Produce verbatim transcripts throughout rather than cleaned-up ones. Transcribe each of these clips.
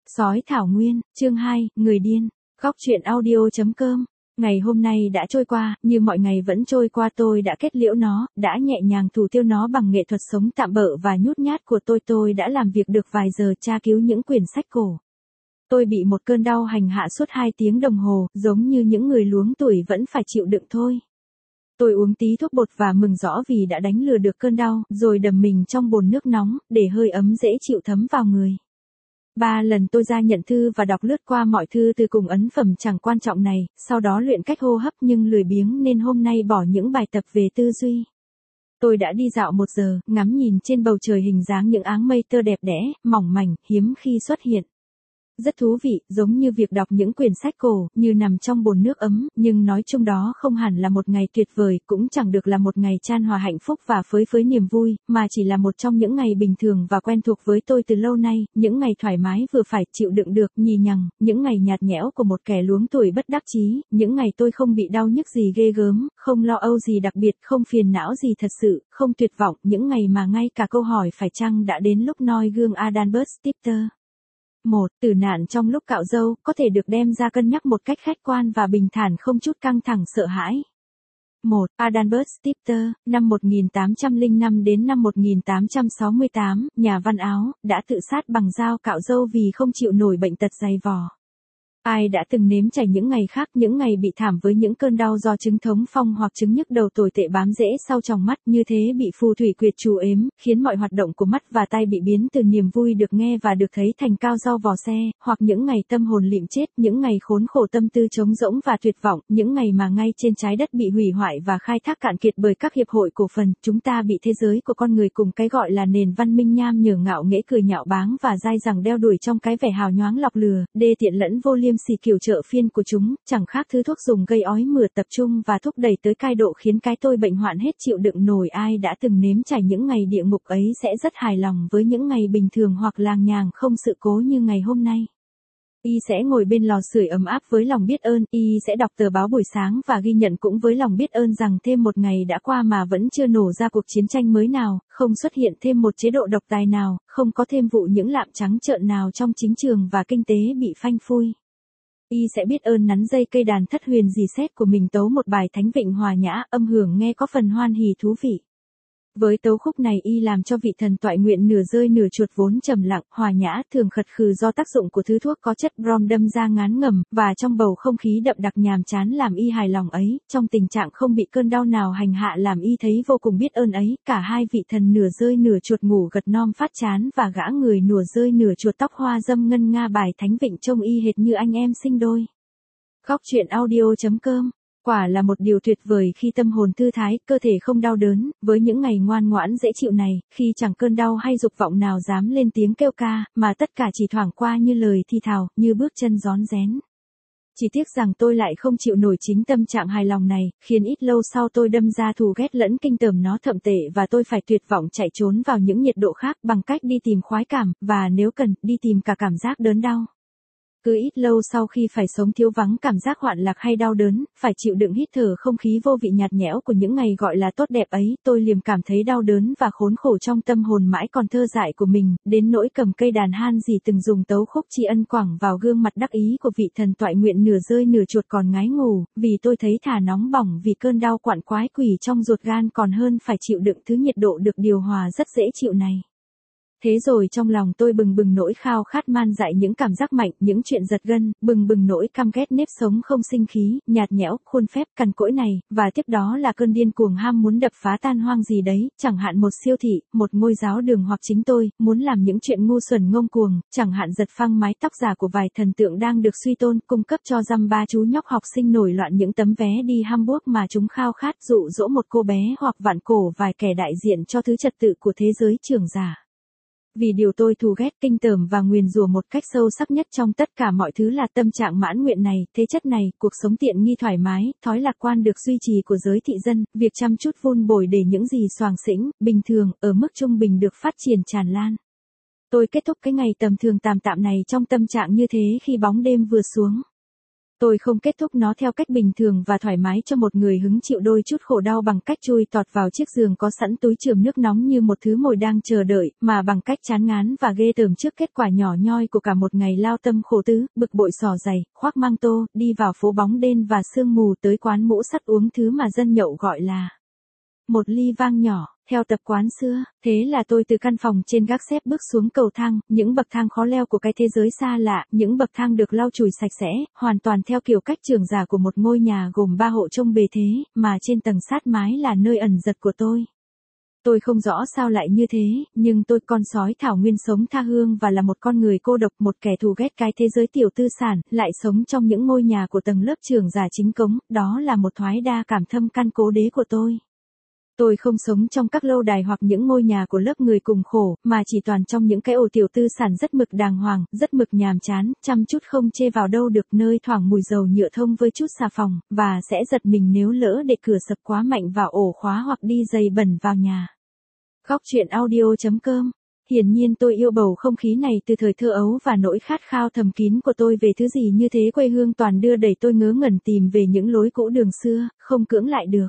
Sói Thảo Nguyên, chương hai, Người điên. Góc truyện audio.com. Ngày hôm nay đã trôi qua, như mọi ngày vẫn trôi qua, tôi đã kết liễu nó, đã nhẹ nhàng thủ tiêu nó bằng nghệ thuật sống tạm bợ và nhút nhát của tôi. Tôi đã làm việc được vài giờ tra cứu những quyển sách cổ. Tôi bị một cơn đau hành hạ suốt hai tiếng đồng hồ, giống như những người luống tuổi vẫn phải chịu đựng thôi. Tôi uống tí thuốc bột và mừng rõ vì đã đánh lừa được cơn đau, rồi đầm mình trong bồn nước nóng, để hơi ấm dễ chịu thấm vào người. Ba lần tôi ra nhận thư và đọc lướt qua mọi thư từ cùng ấn phẩm chẳng quan trọng này, sau đó luyện cách hô hấp nhưng lười biếng nên hôm nay bỏ những bài tập về tư duy. Tôi đã đi dạo một giờ, ngắm nhìn trên bầu trời hình dáng những áng mây tơ đẹp đẽ, mỏng mảnh, hiếm khi xuất hiện. Rất thú vị, giống như việc đọc những quyển sách cổ, như nằm trong bồn nước ấm, nhưng nói chung đó không hẳn là một ngày tuyệt vời, cũng chẳng được là một ngày chan hòa hạnh phúc và phới phới niềm vui, mà chỉ là một trong những ngày bình thường và quen thuộc với tôi từ lâu nay, những ngày thoải mái vừa phải chịu đựng được, nhì nhằng, những ngày nhạt nhẽo của một kẻ luống tuổi bất đắc chí, những ngày tôi không bị đau nhức gì ghê gớm, không lo âu gì đặc biệt, không phiền não gì thật sự, không tuyệt vọng, những ngày mà ngay cả câu hỏi phải chăng đã đến lúc noi gương Adalbert Stifter. một. Tử nạn trong lúc cạo râu, có thể được đem ra cân nhắc một cách khách quan và bình thản, không chút căng thẳng sợ hãi. một. Adalbert Stifter, năm một nghìn tám trăm lẻ năm đến năm một nghìn tám trăm sáu mươi tám, nhà văn Áo, đã tự sát bằng dao cạo râu vì không chịu nổi bệnh tật dày vò. Ai đã từng nếm trải những ngày khác, những ngày bị thảm với những cơn đau do chứng thống phong hoặc chứng nhức đầu tồi tệ bám rễ sau tròng mắt, như thế bị phù thủy quyệt trù ếm, khiến mọi hoạt động của mắt và tay bị biến từ niềm vui được nghe và được thấy thành cao rau vò xe, hoặc những ngày tâm hồn lịm chết, những ngày khốn khổ tâm tư trống rỗng và tuyệt vọng, những ngày mà ngay trên trái đất bị hủy hoại và khai thác cạn kiệt bởi các hiệp hội cổ phần, chúng ta bị thế giới của con người cùng cái gọi là nền văn minh nham nhở ngạo nghễ cười nhạo báng và dai dẳng đeo đuổi trong cái vẻ hào nhoáng lọc lừa, đê tiện lẫn vô liêm sỉ kiểu chợ phiên của chúng, chẳng khác thứ thuốc dùng gây ói mửa tập trung và thúc đẩy tới cai độ khiến cái tôi bệnh hoạn hết chịu đựng nổi. Ai đã từng nếm trải những ngày địa ngục ấy sẽ rất hài lòng với những ngày bình thường hoặc làng nhàng không sự cố như ngày hôm nay. Y sẽ ngồi bên lò sưởi ấm áp với lòng biết ơn, Y sẽ đọc tờ báo buổi sáng và ghi nhận cũng với lòng biết ơn rằng thêm một ngày đã qua mà vẫn chưa nổ ra cuộc chiến tranh mới nào, không xuất hiện thêm một chế độ độc tài nào, không có thêm vụ những lạm trắng trợn nào trong chính trường và kinh tế bị phanh phui. Y sẽ biết ơn nắn dây cây đàn thất huyền dì xét của mình tấu một bài thánh vịnh hòa nhã, âm hưởng nghe có phần hoan hỉ thú vị. Với tấu khúc này Y làm cho vị thần toại nguyện nửa rơi nửa chuột vốn trầm lặng, hòa nhã, thường khật khừ do tác dụng của thứ thuốc có chất brom đâm ra ngán ngẩm, và trong bầu không khí đậm đặc nhàm chán làm Y hài lòng ấy, trong tình trạng không bị cơn đau nào hành hạ làm Y thấy vô cùng biết ơn ấy, cả hai vị thần nửa rơi nửa chuột ngủ gật non phát chán và gã người nửa rơi nửa chuột tóc hoa dâm ngân nga bài thánh vịnh trông y hệt như anh em sinh đôi. Góc truyện audio.com. Quả là một điều tuyệt vời khi tâm hồn thư thái, cơ thể không đau đớn, với những ngày ngoan ngoãn dễ chịu này, khi chẳng cơn đau hay dục vọng nào dám lên tiếng kêu ca, mà tất cả chỉ thoảng qua như lời thi thào, như bước chân rón rén. Chỉ tiếc rằng tôi lại không chịu nổi chính tâm trạng hài lòng này, khiến ít lâu sau tôi đâm ra thù ghét lẫn kinh tởm nó thậm tệ và tôi phải tuyệt vọng chạy trốn vào những nhiệt độ khác bằng cách đi tìm khoái cảm, và nếu cần, đi tìm cả cảm giác đớn đau. Cứ ít lâu sau khi phải sống thiếu vắng cảm giác hoạn lạc hay đau đớn, phải chịu đựng hít thở không khí vô vị nhạt nhẽo của những ngày gọi là tốt đẹp ấy, tôi liềm cảm thấy đau đớn và khốn khổ trong tâm hồn mãi còn thơ dại của mình, đến nỗi cầm cây đàn han gì từng dùng tấu khúc tri ân quẳng vào gương mặt đắc ý của vị thần toại nguyện nửa rơi nửa chuột còn ngái ngủ, vì tôi thấy thà nóng bỏng vì cơn đau quặn quái quỷ trong ruột gan còn hơn phải chịu đựng thứ nhiệt độ được điều hòa rất dễ chịu này. Thế rồi trong lòng tôi bừng bừng nỗi khao khát man dại những cảm giác mạnh, những chuyện giật gân, bừng bừng nỗi căm ghét nếp sống không sinh khí, nhạt nhẽo, khuôn phép, cằn cỗi này, và tiếp đó là cơn điên cuồng ham muốn đập phá tan hoang gì đấy, chẳng hạn một siêu thị, một ngôi giáo đường hoặc chính tôi, muốn làm những chuyện ngu xuẩn ngông cuồng, chẳng hạn giật phăng mái tóc giả của vài thần tượng đang được suy tôn, cung cấp cho dăm ba chú nhóc học sinh nổi loạn những tấm vé đi Hamburg mà chúng khao khát, dụ dỗ một cô bé hoặc vặn cổ vài kẻ đại diện cho thứ trật tự của thế giới trưởng giả. Vì điều tôi thù ghét, kinh tởm và nguyền rủa một cách sâu sắc nhất trong tất cả mọi thứ là tâm trạng mãn nguyện này, thế chất này, cuộc sống tiện nghi thoải mái, thói lạc quan được duy trì của giới thị dân, việc chăm chút vun bồi để những gì xoàng xĩnh, bình thường, ở mức trung bình được phát triển tràn lan. Tôi kết thúc cái ngày tầm thường tạm tạm này trong tâm trạng như thế khi bóng đêm vừa xuống. Tôi không kết thúc nó theo cách bình thường và thoải mái cho một người hứng chịu đôi chút khổ đau bằng cách chui tọt vào chiếc giường có sẵn túi chườm nước nóng như một thứ mồi đang chờ đợi, mà bằng cách chán ngán và ghê tởm trước kết quả nhỏ nhoi của cả một ngày lao tâm khổ tứ, bực bội xỏ giày, khoác mang tô, đi vào phố bóng đêm và sương mù tới quán mũ sắt uống thứ mà dân nhậu gọi là một ly vang nhỏ. Theo tập quán xưa, thế là tôi từ căn phòng trên gác xếp bước xuống cầu thang, những bậc thang khó leo của cái thế giới xa lạ, những bậc thang được lau chùi sạch sẽ, hoàn toàn theo kiểu cách trưởng giả của một ngôi nhà gồm ba hộ trông bề thế, mà trên tầng sát mái là nơi ẩn giật của tôi. Tôi không rõ sao lại như thế, nhưng tôi con sói thảo nguyên sống tha hương và là một con người cô độc, một kẻ thù ghét cái thế giới tiểu tư sản, lại sống trong những ngôi nhà của tầng lớp trưởng giả chính cống, đó là một thoái đa cảm thâm căn cố đế của tôi. Tôi không sống trong các lâu đài hoặc những ngôi nhà của lớp người cùng khổ, mà chỉ toàn trong những cái ổ tiểu tư sản rất mực đàng hoàng, rất mực nhàm chán, chăm chút không chê vào đâu được, nơi thoảng mùi dầu nhựa thông với chút xà phòng, và sẽ giật mình nếu lỡ để cửa sập quá mạnh vào ổ khóa hoặc đi giày bẩn vào nhà. Góc truyện audio chấm com. Hiển nhiên tôi yêu bầu không khí này từ thời thơ ấu và nỗi khát khao thầm kín của tôi về thứ gì như thế quê hương toàn đưa đẩy tôi ngớ ngẩn tìm về những lối cũ đường xưa, không cưỡng lại được.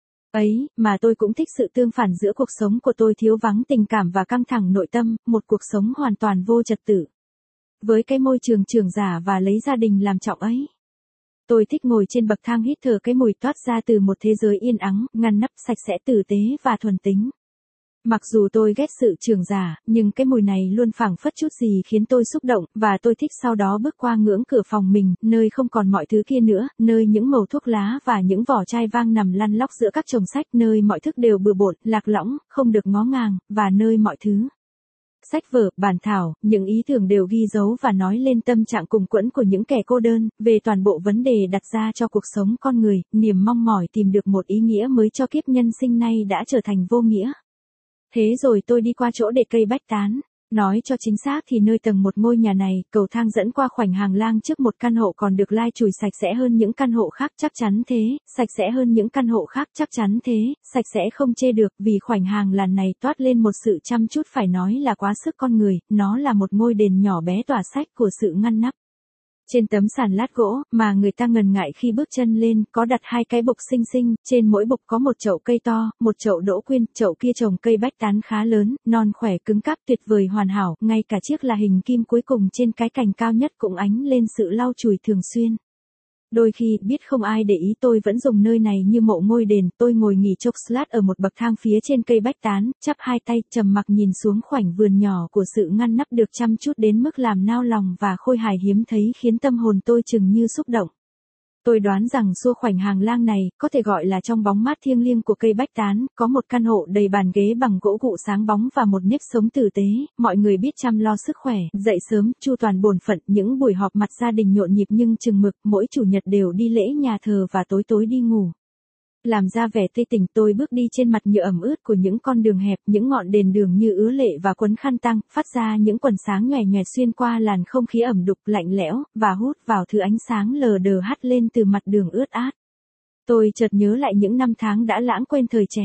Ấy, mà tôi cũng thích sự tương phản giữa cuộc sống của tôi thiếu vắng tình cảm và căng thẳng nội tâm, một cuộc sống hoàn toàn vô trật tự. Với cái môi trường trưởng giả và lấy gia đình làm trọng ấy. Tôi thích ngồi trên bậc thang hít thở cái mùi toát ra từ một thế giới yên ắng, ngăn nắp, sạch sẽ, tử tế và thuần tính. Mặc dù tôi ghét sự trưởng giả, nhưng cái mùi này luôn phảng phất chút gì khiến tôi xúc động, và tôi thích sau đó bước qua ngưỡng cửa phòng mình, nơi không còn mọi thứ kia nữa, nơi những mẩu thuốc lá và những vỏ chai vang nằm lăn lóc giữa các chồng sách, nơi mọi thức đều bừa bộn, lạc lõng, không được ngó ngàng, và nơi mọi thứ. Sách vở, bản thảo, những ý tưởng đều ghi dấu và nói lên tâm trạng cùng quẫn của những kẻ cô đơn, về toàn bộ vấn đề đặt ra cho cuộc sống con người, niềm mong mỏi tìm được một ý nghĩa mới cho kiếp nhân sinh nay đã trở thành vô nghĩa. Thế rồi tôi đi qua chỗ để cây bách tán. Nói cho chính xác thì nơi tầng một ngôi nhà này, cầu thang dẫn qua khoảnh hành lang trước một căn hộ còn được lai chùi sạch sẽ hơn những căn hộ khác, chắc chắn thế, sạch sẽ hơn những căn hộ khác, chắc chắn thế, sạch sẽ không chê được, vì khoảnh hành lang này toát lên một sự chăm chút phải nói là quá sức con người, nó là một ngôi đền nhỏ bé tỏa sách của sự ngăn nắp. Trên tấm sàn lát gỗ, mà người ta ngần ngại khi bước chân lên, có đặt hai cái bục xinh xinh, trên mỗi bục có một chậu cây to, một chậu đỗ quyên, chậu kia trồng cây bách tán khá lớn, non khỏe cứng cáp tuyệt vời hoàn hảo, ngay cả chiếc là hình kim cuối cùng trên cái cành cao nhất cũng ánh lên sự lau chùi thường xuyên. Đôi khi, biết không ai để ý tôi vẫn dùng nơi này như mộ ngôi đền, tôi ngồi nghỉ chốc lát ở một bậc thang phía trên cây bách tán, chắp hai tay, trầm mặc nhìn xuống khoảnh vườn nhỏ của sự ngăn nắp được chăm chút đến mức làm nao lòng và khôi hài hiếm thấy khiến tâm hồn tôi chừng như xúc động. Tôi đoán rằng xua khoảnh hành lang này, có thể gọi là trong bóng mát thiêng liêng của cây bách tán, có một căn hộ đầy bàn ghế bằng gỗ gụ sáng bóng và một nếp sống tử tế, mọi người biết chăm lo sức khỏe, dậy sớm, chu toàn bổn phận, những buổi họp mặt gia đình nhộn nhịp nhưng chừng mực, mỗi chủ nhật đều đi lễ nhà thờ và tối tối đi ngủ. Làm ra vẻ tươi tỉnh, tôi bước đi trên mặt nhựa ẩm ướt của những con đường hẹp, những ngọn đèn đường như ứa lệ và quấn khăn tang, phát ra những quầng sáng nhòe nhòe xuyên qua làn không khí ẩm đục, lạnh lẽo, và hút vào thứ ánh sáng lờ đờ hắt lên từ mặt đường ướt át. Tôi chợt nhớ lại những năm tháng đã lãng quên thời trẻ.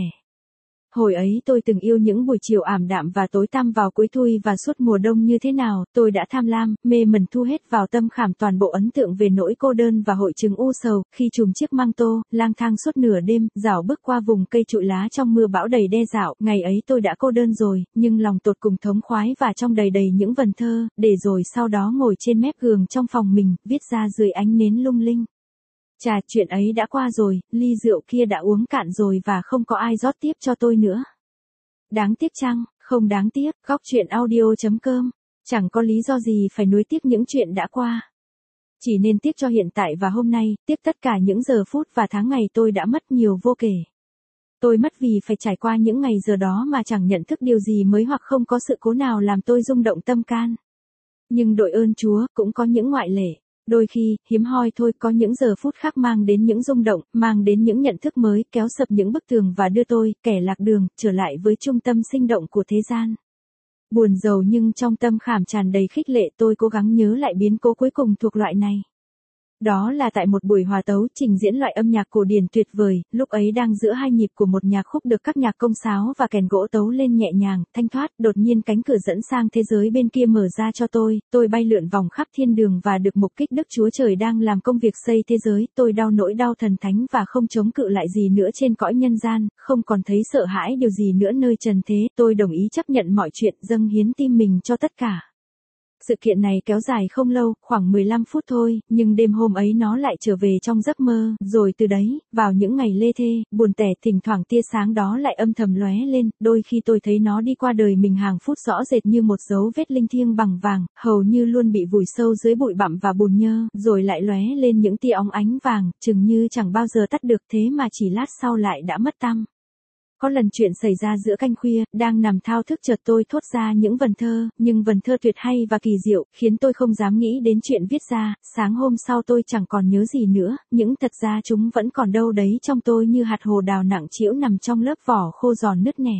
Hồi ấy tôi từng yêu những buổi chiều ảm đạm và tối tăm vào cuối thu và suốt mùa đông như thế nào, tôi đã tham lam, mê mẩn thu hết vào tâm khảm toàn bộ ấn tượng về nỗi cô đơn và hội chứng u sầu, khi trùm chiếc măng tô, lang thang suốt nửa đêm, dạo bước qua vùng cây trụi lá trong mưa bão đầy đe dạo, ngày ấy tôi đã cô đơn rồi, nhưng lòng tột cùng thống khoái và trong đầy đầy những vần thơ, để rồi sau đó ngồi trên mép giường trong phòng mình, viết ra dưới ánh nến lung linh. Chà, chuyện ấy đã qua rồi, ly rượu kia đã uống cạn rồi và không có ai rót tiếp cho tôi nữa. Đáng tiếc chăng? Không đáng tiếc, góc truyện audio chấm com. Chẳng có lý do gì phải nuối tiếc những chuyện đã qua. Chỉ nên tiếc cho hiện tại và hôm nay, tiếc tất cả những giờ phút và tháng ngày tôi đã mất nhiều vô kể. Tôi mất vì phải trải qua những ngày giờ đó mà chẳng nhận thức điều gì mới hoặc không có sự cố nào làm tôi rung động tâm can. Nhưng đội ơn Chúa, cũng có những ngoại lệ. Đôi khi, hiếm hoi thôi, có những giờ phút khác mang đến những rung động, mang đến những nhận thức mới, kéo sập những bức tường và đưa tôi, kẻ lạc đường, trở lại với trung tâm sinh động của thế gian. Buồn rầu nhưng trong tâm khảm tràn đầy khích lệ, tôi cố gắng nhớ lại biến cố cuối cùng thuộc loại này. Đó là tại một buổi hòa tấu trình diễn loại âm nhạc cổ điển tuyệt vời, lúc ấy đang giữa hai nhịp của một nhạc khúc được các nhạc công sáo và kèn gỗ tấu lên nhẹ nhàng, thanh thoát, đột nhiên cánh cửa dẫn sang thế giới bên kia mở ra cho tôi, tôi bay lượn vòng khắp thiên đường và được mục kích Đức Chúa Trời đang làm công việc xây thế giới, tôi đau nỗi đau thần thánh và không chống cự lại gì nữa trên cõi nhân gian, không còn thấy sợ hãi điều gì nữa nơi trần thế, tôi đồng ý chấp nhận mọi chuyện, dâng hiến tim mình cho tất cả. Sự kiện này kéo dài không lâu, khoảng mười lăm phút thôi, nhưng đêm hôm ấy nó lại trở về trong giấc mơ, rồi từ đấy, vào những ngày lê thê, buồn tẻ, thỉnh thoảng tia sáng đó lại âm thầm lóe lên, đôi khi tôi thấy nó đi qua đời mình hàng phút rõ rệt như một dấu vết linh thiêng bằng vàng, hầu như luôn bị vùi sâu dưới bụi bặm và bùn nhơ, rồi lại lóe lên những tia óng ánh vàng, chừng như chẳng bao giờ tắt được thế mà chỉ lát sau lại đã mất tăm. Có lần chuyện xảy ra giữa canh khuya, đang nằm thao thức chợt tôi thốt ra những vần thơ, nhưng vần thơ tuyệt hay và kỳ diệu, khiến tôi không dám nghĩ đến chuyện viết ra, sáng hôm sau tôi chẳng còn nhớ gì nữa, những thật ra chúng vẫn còn đâu đấy trong tôi như hạt hồ đào nặng trĩu nằm trong lớp vỏ khô giòn nứt nẻ.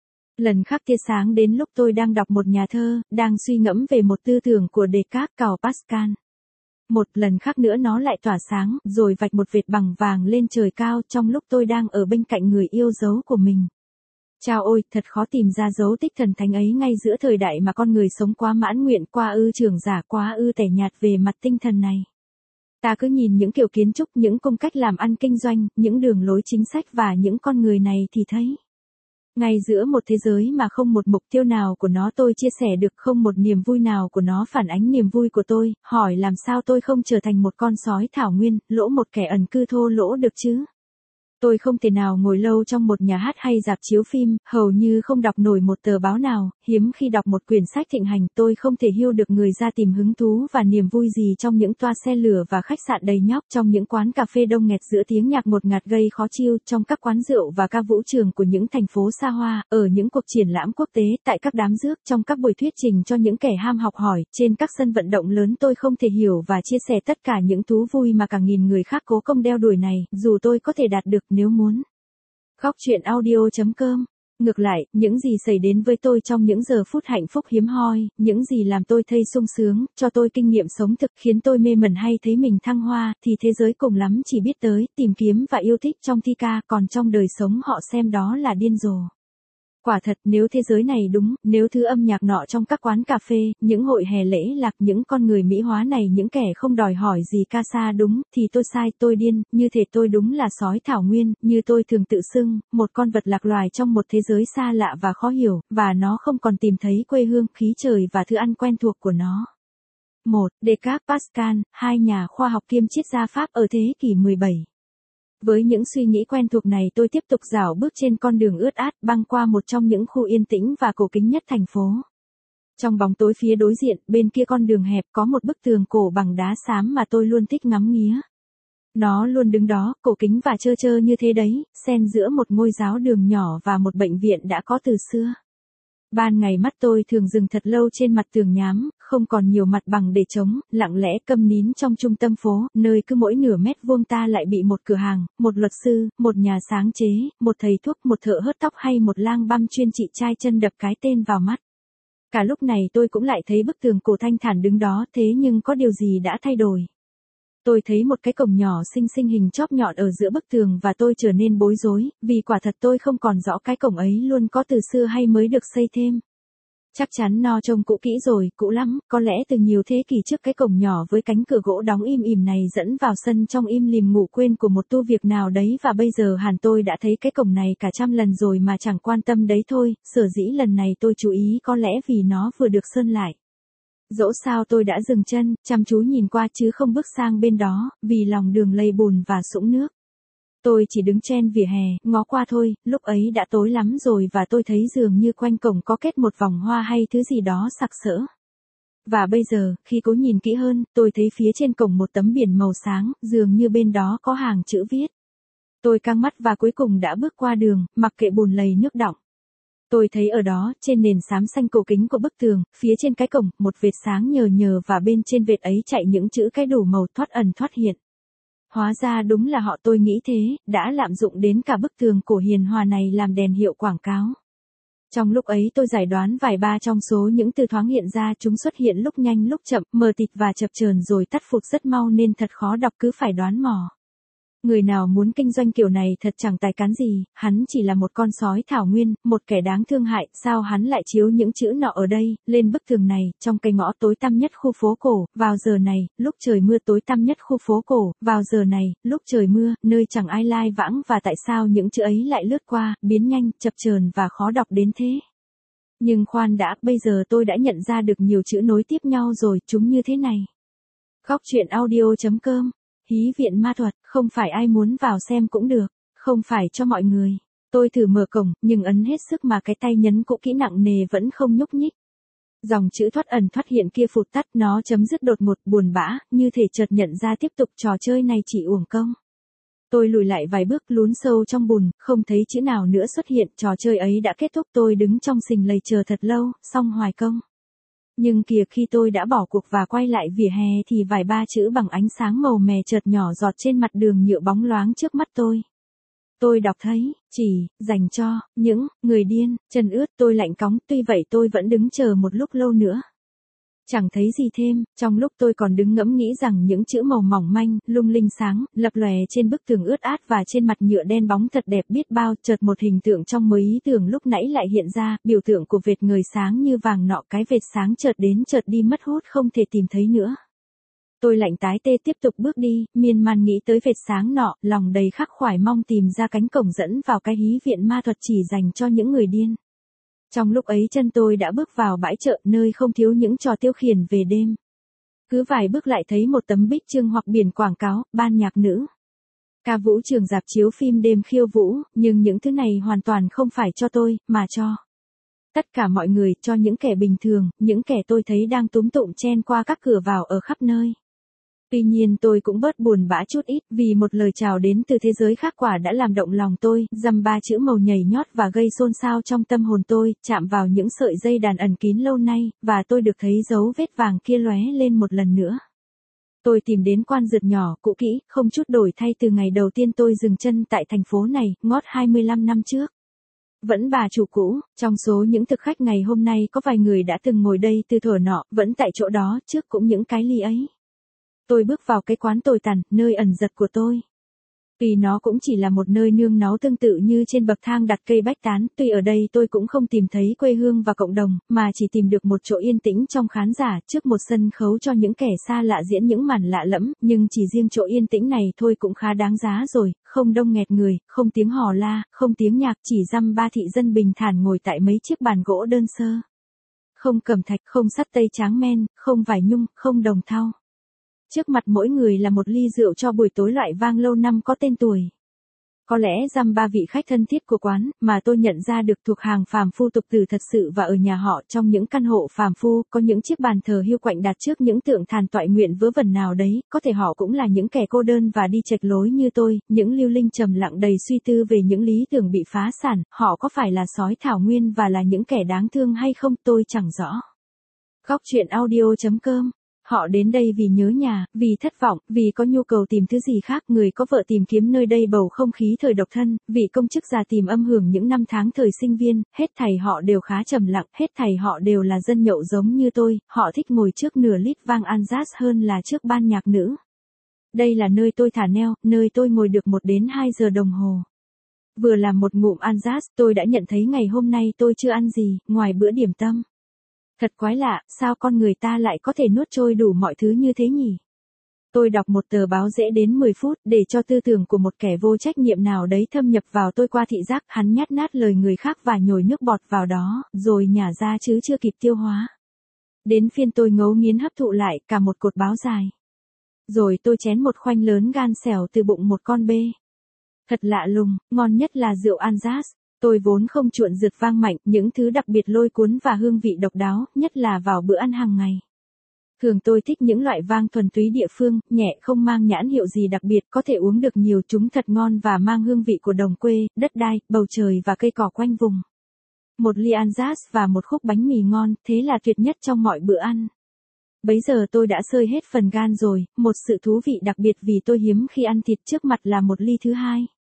Lần khác tia sáng đến lúc tôi đang đọc một nhà thơ, đang suy ngẫm về một tư tưởng của Descartes cào Pascal. Một lần khác nữa nó lại tỏa sáng, rồi vạch một vệt bằng vàng lên trời cao trong lúc tôi đang ở bên cạnh người yêu dấu của mình. Chao ôi, thật khó tìm ra dấu tích thần thánh ấy ngay giữa thời đại mà con người sống quá mãn nguyện, quá ư trưởng giả, quá ư tẻ nhạt về mặt tinh thần này. Ta cứ nhìn những kiểu kiến trúc, những cung cách làm ăn kinh doanh, những đường lối chính sách và những con người này thì thấy. Ngay giữa một thế giới mà không một mục tiêu nào của nó tôi chia sẻ được, không một niềm vui nào của nó phản ánh niềm vui của tôi, hỏi làm sao tôi không trở thành một con sói thảo nguyên, lỗ một kẻ ẩn cư thô lỗ được chứ? Tôi không thể nào ngồi lâu trong một nhà hát hay rạp chiếu phim, hầu như không đọc nổi một tờ báo nào, hiếm khi đọc một quyển sách thịnh hành, tôi không thể hiêu được người ra tìm hứng thú và niềm vui gì trong những toa xe lửa và khách sạn đầy nhóc, trong những quán cà phê đông nghẹt giữa tiếng nhạc ngột ngạt gây khó chịu, trong các quán rượu và ca vũ trường của những thành phố xa hoa, ở những cuộc triển lãm quốc tế, tại các đám rước, trong các buổi thuyết trình cho những kẻ ham học hỏi, trên các sân vận động lớn. Tôi không thể hiểu và chia sẻ tất cả những thú vui mà cả nghìn người khác cố công đeo đuổi này, dù tôi có thể đạt được nếu muốn. Góc truyện audio chấm com. Ngược lại, những gì xảy đến với tôi trong những giờ phút hạnh phúc hiếm hoi, những gì làm tôi thấy sung sướng, cho tôi kinh nghiệm sống thực, khiến tôi mê mẩn hay thấy mình thăng hoa, thì thế giới cùng lắm chỉ biết tới, tìm kiếm và yêu thích trong thi ca, còn trong đời sống họ xem đó là điên rồ. Quả thật, nếu thế giới này đúng, nếu thứ âm nhạc nọ trong các quán cà phê, những hội hè lễ lạc, những con người mỹ hóa này, những kẻ không đòi hỏi gì ca xa đúng, thì tôi sai, tôi điên, như thể tôi đúng là sói thảo nguyên, như tôi thường tự xưng, một con vật lạc loài trong một thế giới xa lạ và khó hiểu, và nó không còn tìm thấy quê hương, khí trời và thứ ăn quen thuộc của nó. một. Descartes, Pascal, hai nhà khoa học kiêm triết gia Pháp ở thế kỷ mười bảy. Với những suy nghĩ quen thuộc này tôi tiếp tục dạo bước trên con đường ướt át băng qua một trong những khu yên tĩnh và cổ kính nhất thành phố. Trong bóng tối phía đối diện, bên kia con đường hẹp có một bức tường cổ bằng đá xám mà tôi luôn thích ngắm nghía. Nó luôn đứng đó, cổ kính và trơ trơ như thế đấy, xen giữa một ngôi giáo đường nhỏ và một bệnh viện đã có từ xưa. Ban ngày mắt tôi thường dừng thật lâu trên mặt tường nhám, không còn nhiều mặt bằng để trống, lặng lẽ câm nín trong trung tâm phố, nơi cứ mỗi nửa mét vuông ta lại bị một cửa hàng, một luật sư, một nhà sáng chế, một thầy thuốc, một thợ hớt tóc hay một lang băm chuyên trị chai chân đập cái tên vào mắt. Cả lúc này tôi cũng lại thấy bức tường cổ thanh thản đứng đó, thế nhưng có điều gì đã thay đổi. Tôi thấy một cái cổng nhỏ xinh xinh hình chóp nhọn ở giữa bức tường và tôi trở nên bối rối, vì quả thật tôi không còn rõ cái cổng ấy luôn có từ xưa hay mới được xây thêm. Chắc chắn nó trông cũ kỹ rồi, cũ lắm, có lẽ từ nhiều thế kỷ trước cái cổng nhỏ với cánh cửa gỗ đóng im ỉm này dẫn vào sân trong im lìm ngủ quên của một tu việc nào đấy, và bây giờ hẳn tôi đã thấy cái cổng này cả trăm lần rồi mà chẳng quan tâm đấy thôi, sở dĩ lần này tôi chú ý có lẽ vì nó vừa được sơn lại. Dẫu sao tôi đã dừng chân, chăm chú nhìn qua chứ không bước sang bên đó, vì lòng đường lầy bùn và sũng nước. Tôi chỉ đứng trên vỉa hè, ngó qua thôi, lúc ấy đã tối lắm rồi và tôi thấy dường như quanh cổng có kết một vòng hoa hay thứ gì đó sặc sỡ. Và bây giờ, khi cố nhìn kỹ hơn, tôi thấy phía trên cổng một tấm biển màu sáng, dường như bên đó có hàng chữ viết. Tôi căng mắt và cuối cùng đã bước qua đường, mặc kệ bùn lầy nước đọng. Tôi thấy ở đó, trên nền xám xanh cổ kính của bức tường, phía trên cái cổng, một vệt sáng nhờ nhờ và bên trên vệt ấy chạy những chữ cái đủ màu thoát ẩn thoát hiện. Hóa ra đúng là họ, tôi nghĩ thế, đã lạm dụng đến cả bức tường cổ hiền hòa này làm đèn hiệu quảng cáo. Trong lúc ấy tôi giải đoán vài ba trong số những từ thoáng hiện ra, chúng xuất hiện lúc nhanh lúc chậm, mờ tịt và chập chờn rồi tắt phụt rất mau nên thật khó đọc, cứ phải đoán mò. Người nào muốn kinh doanh kiểu này thật chẳng tài cán gì, hắn chỉ là một con sói thảo nguyên, một kẻ đáng thương hại, sao hắn lại chiếu những chữ nọ ở đây, lên bức tường này, trong cái ngõ tối tăm nhất khu phố cổ, vào giờ này, lúc trời mưa, tối tăm nhất khu phố cổ, vào giờ này, lúc trời mưa, nơi chẳng ai lai vãng, và tại sao những chữ ấy lại lướt qua, biến nhanh, chập chờn và khó đọc đến thế. Nhưng khoan đã, bây giờ tôi đã nhận ra được nhiều chữ nối tiếp nhau rồi, chúng như thế này. Góc truyện audio chấm com. Hí viện ma thuật, không phải ai muốn vào xem cũng được, không phải cho mọi người. Tôi thử mở cổng, nhưng ấn hết sức mà cái tay nhấn cũ kỹ nặng nề vẫn không nhúc nhích. Dòng chữ thoát ẩn thoát hiện kia phụt tắt, nó chấm dứt đột ngột, buồn bã, như thể chợt nhận ra tiếp tục trò chơi này chỉ uổng công. Tôi lùi lại vài bước, lún sâu trong bùn, không thấy chữ nào nữa xuất hiện, trò chơi ấy đã kết thúc. Tôi đứng trong sình lầy chờ thật lâu, xong hoài công. Nhưng kìa, khi tôi đã bỏ cuộc và quay lại vỉa hè thì vài ba chữ bằng ánh sáng màu mè chợt nhỏ giọt trên mặt đường nhựa bóng loáng trước mắt tôi. Tôi đọc thấy, chỉ, dành cho, những, người điên, chân ướt. Tôi lạnh cóng, tuy vậy tôi vẫn đứng chờ một lúc lâu nữa. Chẳng thấy gì thêm, trong lúc tôi còn đứng ngẫm nghĩ rằng những chữ màu mỏng manh, lung linh sáng, lập lòe trên bức tường ướt át và trên mặt nhựa đen bóng thật đẹp biết bao, chợt một hình tượng trong mấy ý tưởng lúc nãy lại hiện ra, biểu tượng của vệt người sáng như vàng nọ, cái vệt sáng chợt đến chợt đi mất hút không thể tìm thấy nữa. Tôi lạnh tái tê tiếp tục bước đi, miên man nghĩ tới vệt sáng nọ, lòng đầy khắc khoải mong tìm ra cánh cổng dẫn vào cái hí viện ma thuật chỉ dành cho những người điên. Trong lúc ấy chân tôi đã bước vào bãi chợ, nơi không thiếu những trò tiêu khiển về đêm. Cứ vài bước lại thấy một tấm bích chương hoặc biển quảng cáo, ban nhạc nữ. Ca vũ trường rạp chiếu phim đêm khiêu vũ, nhưng những thứ này hoàn toàn không phải cho tôi, mà cho tất cả mọi người, cho những kẻ bình thường, những kẻ tôi thấy đang túm tụm chen qua các cửa vào ở khắp nơi. Tuy nhiên tôi cũng bớt buồn bã chút ít, vì một lời chào đến từ thế giới khác quả đã làm động lòng tôi, dăm ba chữ màu nhảy nhót và gây xôn xao trong tâm hồn tôi, chạm vào những sợi dây đàn ẩn kín lâu nay, và tôi được thấy dấu vết vàng kia lóe lên một lần nữa. Tôi tìm đến quan dượt nhỏ, cũ kỹ, không chút đổi thay từ ngày đầu tiên tôi dừng chân tại thành phố này, ngót hai mươi lăm năm trước. Vẫn bà chủ cũ, trong số những thực khách ngày hôm nay có vài người đã từng ngồi đây từ thuở nọ, vẫn tại chỗ đó, trước cũng những cái ly ấy. Tôi bước vào cái quán tồi tàn, nơi ẩn giật của tôi. Vì nó cũng chỉ là một nơi nương náu tương tự như trên bậc thang đặt cây bách tán, tuy ở đây tôi cũng không tìm thấy quê hương và cộng đồng, mà chỉ tìm được một chỗ yên tĩnh trong khán giả, trước một sân khấu cho những kẻ xa lạ diễn những màn lạ lẫm, nhưng chỉ riêng chỗ yên tĩnh này thôi cũng khá đáng giá rồi, không đông nghẹt người, không tiếng hò la, không tiếng nhạc, chỉ dăm ba thị dân bình thản ngồi tại mấy chiếc bàn gỗ đơn sơ. Không cẩm thạch, không sắt tây tráng men, không vải nhung, không đồng thau. Trước mặt mỗi người là một ly rượu cho buổi tối loại vang lâu năm có tên tuổi. Có lẽ dăm ba vị khách thân thiết của quán, mà tôi nhận ra được thuộc hàng phàm phu tục tử thật sự, và ở nhà họ trong những căn hộ phàm phu, có những chiếc bàn thờ hiu quạnh đặt trước những tượng thàn toại nguyện vớ vẩn nào đấy, có thể họ cũng là những kẻ cô đơn và đi chệch lối như tôi, những lưu linh trầm lặng đầy suy tư về những lý tưởng bị phá sản, họ có phải là sói thảo nguyên và là những kẻ đáng thương hay không, tôi chẳng rõ. Góc truyện audio chấm com. Họ đến đây vì nhớ nhà, vì thất vọng, vì có nhu cầu tìm thứ gì khác, người có vợ tìm kiếm nơi đây bầu không khí thời độc thân, vị công chức già tìm âm hưởng những năm tháng thời sinh viên, hết thảy họ đều khá trầm lặng, hết thảy họ đều là dân nhậu giống như tôi, họ thích ngồi trước nửa lít vang Anjas hơn là trước ban nhạc nữ. Đây là nơi tôi thả neo, nơi tôi ngồi được một đến hai giờ đồng hồ. Vừa làm một ngụm Anjas, tôi đã nhận thấy ngày hôm nay tôi chưa ăn gì, ngoài bữa điểm tâm. Thật quái lạ, sao con người ta lại có thể nuốt trôi đủ mọi thứ như thế nhỉ? Tôi đọc một tờ báo dễ đến mười phút, để cho tư tưởng của một kẻ vô trách nhiệm nào đấy thâm nhập vào tôi qua thị giác, hắn nhát nát lời người khác và nhồi nước bọt vào đó, rồi nhả ra chứ chưa kịp tiêu hóa. Đến phiên tôi ngấu nghiến hấp thụ lại cả một cột báo dài. Rồi tôi chén một khoanh lớn gan xẻo từ bụng một con bê. Thật lạ lùng, ngon nhất là rượu Anjas. Tôi vốn không chuộng rượt vang mạnh, những thứ đặc biệt lôi cuốn và hương vị độc đáo, nhất là vào bữa ăn hàng ngày. Thường tôi thích những loại vang thuần túy địa phương, nhẹ, không mang nhãn hiệu gì đặc biệt, có thể uống được nhiều, chúng thật ngon và mang hương vị của đồng quê, đất đai, bầu trời và cây cỏ quanh vùng. Một ly Anjas và một khúc bánh mì ngon, thế là tuyệt nhất trong mọi bữa ăn. Bấy giờ tôi đã sơi hết phần gan rồi, một sự thú vị đặc biệt vì tôi hiếm khi ăn thịt, trước mặt là một ly thứ hai.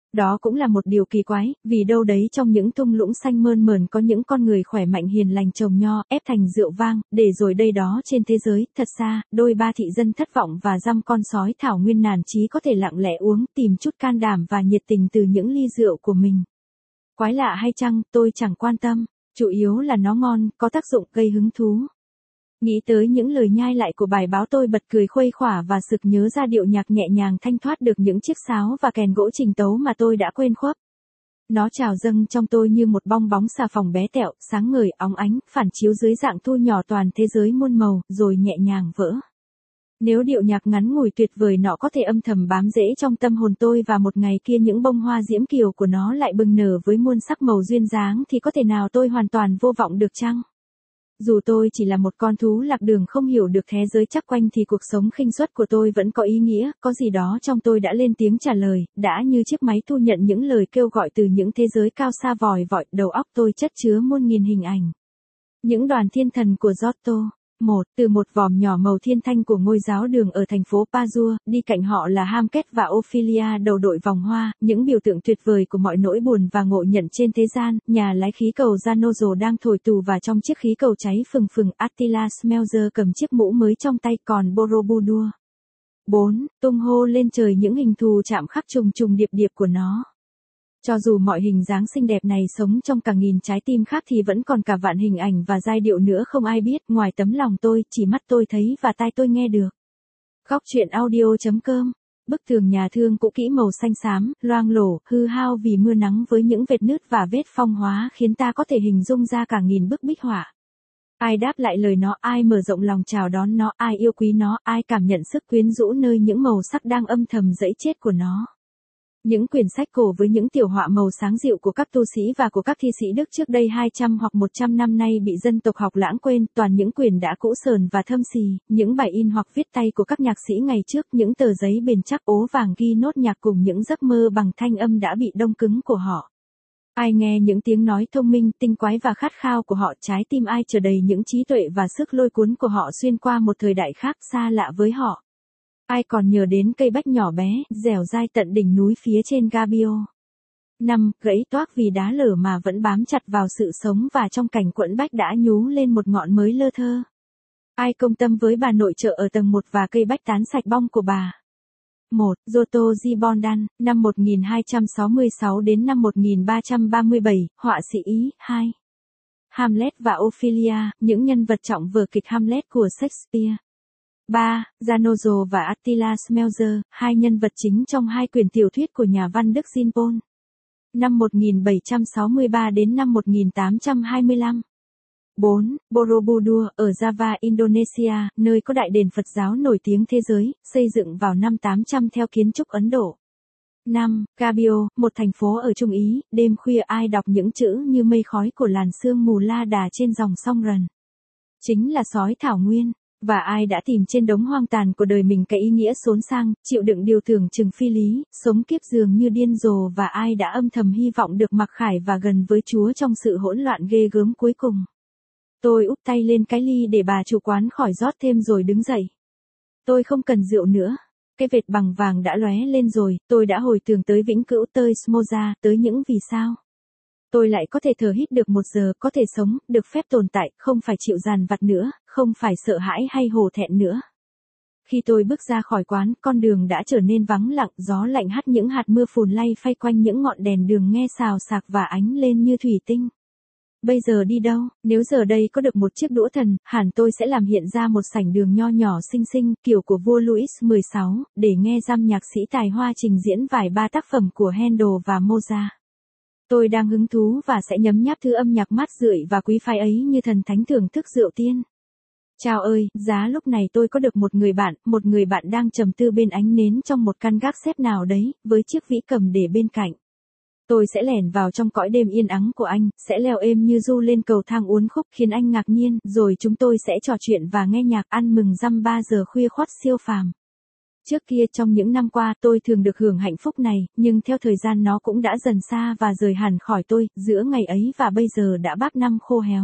Đó cũng là một điều kỳ quái, vì đâu đấy trong những thung lũng xanh mơn mởn có những con người khỏe mạnh hiền lành trồng nho, ép thành rượu vang, để rồi đây đó trên thế giới, thật xa, đôi ba thị dân thất vọng và dăm con sói thảo nguyên nản chí có thể lặng lẽ uống, tìm chút can đảm và nhiệt tình từ những ly rượu của mình. Quái lạ hay chăng, tôi chẳng quan tâm, chủ yếu là nó ngon, có tác dụng gây hứng thú. Nghĩ tới những lời nhai lại của bài báo tôi bật cười khuây khỏa và sực nhớ ra điệu nhạc nhẹ nhàng thanh thoát được những chiếc sáo và kèn gỗ trình tấu mà tôi đã quên khuất. Nó trào dâng trong tôi như một bong bóng xà phòng bé tẹo, sáng ngời óng ánh, phản chiếu dưới dạng thu nhỏ toàn thế giới muôn màu, rồi nhẹ nhàng vỡ. Nếu điệu nhạc ngắn ngủi tuyệt vời nọ có thể âm thầm bám rễ trong tâm hồn tôi và một ngày kia những bông hoa diễm kiều của nó lại bừng nở với muôn sắc màu duyên dáng thì có thể nào tôi hoàn toàn vô vọng được chăng? Dù tôi chỉ là một con thú lạc đường không hiểu được thế giới chắc quanh thì cuộc sống khinh suất của tôi vẫn có ý nghĩa, có gì đó trong tôi đã lên tiếng trả lời, đã như chiếc máy thu nhận những lời kêu gọi từ những thế giới cao xa vòi vọi, đầu óc tôi chất chứa muôn nghìn hình ảnh. Những đoàn thiên thần của Giotto. Một, từ một vòm nhỏ màu thiên thanh của ngôi giáo đường ở thành phố Padua, đi cạnh họ là Hamlet và Ophelia đầu đội vòng hoa, những biểu tượng tuyệt vời của mọi nỗi buồn và ngộ nhận trên thế gian, nhà lái khí cầu Janozo đang thổi tù và trong chiếc khí cầu cháy phừng phừng Attila Smelser cầm chiếc mũ mới trong tay còn Borobudur. Bốn, tung hô lên trời những hình thù chạm khắc trùng trùng điệp điệp của nó. Cho dù mọi hình dáng xinh đẹp này sống trong cả nghìn trái tim khác thì vẫn còn cả vạn hình ảnh và giai điệu nữa không ai biết, ngoài tấm lòng tôi, chỉ mắt tôi thấy và tai tôi nghe được. Góc truyện audio chấm com. Bức tường nhà thương cũ kỹ màu xanh xám, loang lổ, hư hao vì mưa nắng với những vệt nứt và vết phong hóa khiến ta có thể hình dung ra cả nghìn bức bích họa. Ai đáp lại lời nó, ai mở rộng lòng chào đón nó, ai yêu quý nó, ai cảm nhận sức quyến rũ nơi những màu sắc đang âm thầm dẫy chết của nó. Những quyển sách cổ với những tiểu họa màu sáng dịu của các tu sĩ và của các thi sĩ Đức trước đây hai trăm hoặc một trăm năm nay bị dân tộc học lãng quên, toàn những quyển đã cũ sờn và thâm xì, những bài in hoặc viết tay của các nhạc sĩ ngày trước, những tờ giấy bền chắc ố vàng ghi nốt nhạc cùng những giấc mơ bằng thanh âm đã bị đông cứng của họ. Ai nghe những tiếng nói thông minh, tinh quái và khát khao của họ, trái tim ai chờ đầy những trí tuệ và sức lôi cuốn của họ xuyên qua một thời đại khác xa lạ với họ. Ai còn nhớ đến cây bách nhỏ bé, dẻo dai tận đỉnh núi phía trên Gabio. Năm, gãy toác vì đá lở mà vẫn bám chặt vào sự sống và trong cảnh quẫn bách đã nhú lên một ngọn mới lơ thơ. Ai công tâm với bà nội trợ ở tầng một và cây bách tán sạch bong của bà. một. Giotto Gibondan, năm một nghìn hai trăm sáu mươi sáu đến năm một nghìn ba trăm ba mươi bảy, họa sĩ Ý. Hai. Hamlet và Ophelia, những nhân vật trọng vở kịch Hamlet của Shakespeare. ba. Janozo và Attila Smelser, hai nhân vật chính trong hai quyển tiểu thuyết của nhà văn Đức Jean Paul. Năm một nghìn bảy trăm sáu mươi ba đến năm một nghìn tám trăm hai mươi lăm. bốn. Borobudur, ở Java, Indonesia, nơi có đại đền Phật giáo nổi tiếng thế giới, xây dựng vào năm tám trăm theo kiến trúc Ấn Độ. năm. Gabio, một thành phố ở Trung Ý, đêm khuya ai đọc những chữ như mây khói của làn sương mù la đà trên dòng sông Rần. Chính là sói thảo nguyên. Và ai đã tìm trên đống hoang tàn của đời mình cái ý nghĩa xốn sang, chịu đựng điều tưởng chừng phi lý, sống kiếp dường như điên rồ và ai đã âm thầm hy vọng được mặc khải và gần với Chúa trong sự hỗn loạn ghê gớm cuối cùng. Tôi úp tay lên cái ly để bà chủ quán khỏi rót thêm rồi đứng dậy. Tôi không cần rượu nữa. Cái vệt bằng vàng đã lóe lên rồi, tôi đã hồi tưởng tới vĩnh cửu tới Smoza, tới những vì sao. Tôi lại có thể thở hít được một giờ, có thể sống, được phép tồn tại, không phải chịu dằn vặt nữa, không phải sợ hãi hay hổ thẹn nữa. Khi tôi bước ra khỏi quán, con đường đã trở nên vắng lặng, gió lạnh hắt những hạt mưa phùn lay phay quanh những ngọn đèn đường nghe xào xạc và ánh lên như thủy tinh. Bây giờ đi đâu? Nếu giờ đây có được một chiếc đũa thần, hẳn tôi sẽ làm hiện ra một sảnh đường nho nhỏ xinh xinh, kiểu của vua Louis mười sáu, để nghe dăm nhạc sĩ tài hoa trình diễn vài ba tác phẩm của Handel và Mozart. Tôi đang hứng thú và sẽ nhấm nháp thứ âm nhạc mát rượi và quý phái ấy như thần thánh thưởng thức rượu tiên. Chao ơi, giá lúc này tôi có được một người bạn, một người bạn đang trầm tư bên ánh nến trong một căn gác xếp nào đấy, với chiếc vĩ cầm để bên cạnh. Tôi sẽ lẻn vào trong cõi đêm yên ắng của anh, sẽ leo êm như du lên cầu thang uốn khúc khiến anh ngạc nhiên, rồi chúng tôi sẽ trò chuyện và nghe nhạc ăn mừng dăm ba giờ khuya khoắt siêu phàm. Trước kia trong những năm qua tôi thường được hưởng hạnh phúc này, nhưng theo thời gian nó cũng đã dần xa và rời hẳn khỏi tôi, giữa ngày ấy và bây giờ đã báp năm khô héo.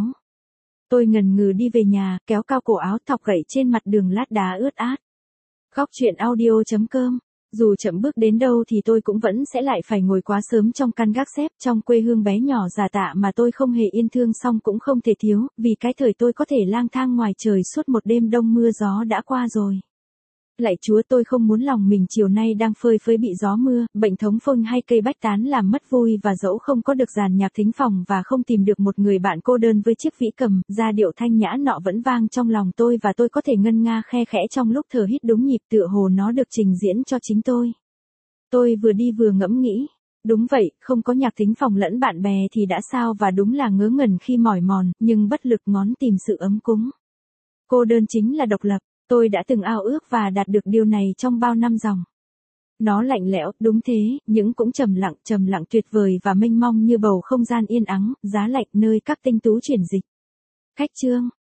Tôi ngần ngừ đi về nhà, kéo cao cổ áo thọc gậy trên mặt đường lát đá ướt át. Góc truyện audio chấm com Dù chậm bước đến đâu thì tôi cũng vẫn sẽ lại phải ngồi quá sớm trong căn gác xếp, trong quê hương bé nhỏ già tạ mà tôi không hề yên thương song cũng không thể thiếu, vì cái thời tôi có thể lang thang ngoài trời suốt một đêm đông mưa gió đã qua rồi. Lạy Chúa, tôi không muốn lòng mình chiều nay đang phơi phới bị gió mưa, bệnh thống phôn hay cây bách tán làm mất vui, và dẫu không có được dàn nhạc thính phòng và không tìm được một người bạn cô đơn với chiếc vĩ cầm, giai điệu thanh nhã nọ vẫn vang trong lòng tôi và tôi có thể ngân nga khe khẽ trong lúc thở hít đúng nhịp tựa hồ nó được trình diễn cho chính tôi. Tôi vừa đi vừa ngẫm nghĩ. Đúng vậy, không có nhạc thính phòng lẫn bạn bè thì đã sao, và đúng là ngớ ngẩn khi mỏi mòn, nhưng bất lực ngón tìm sự ấm cúng. Cô đơn chính là độc lập. Tôi đã từng ao ước và đạt được điều này trong bao năm dòng. Nó lạnh lẽo, đúng thế, nhưng cũng trầm lặng, trầm lặng tuyệt vời và mênh mông như bầu không gian yên ắng, giá lạnh nơi các tinh tú chuyển dịch. Khách chương.